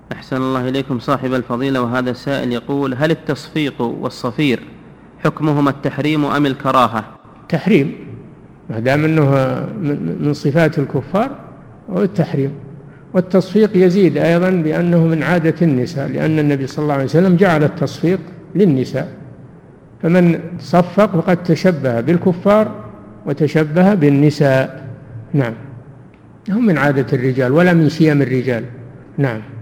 أحسن الله إليكم صاحب الفضيلة. وهذا السائل يقول: هل التصفيق والصفير حكمهما التحريم أم الكراهة؟ تحريم، ما دام أنه من صفات الكفار، هو التحريم. والتصفيق يزيد أيضا بأنه من عادة النساء، لأن النبي صلى الله عليه وسلم جعل التصفيق للنساء، فمن صفق فقد تشبه بالكفار وتشبه بالنساء. نعم، هم من عادة الرجال ولا من شيم الرجال. نعم.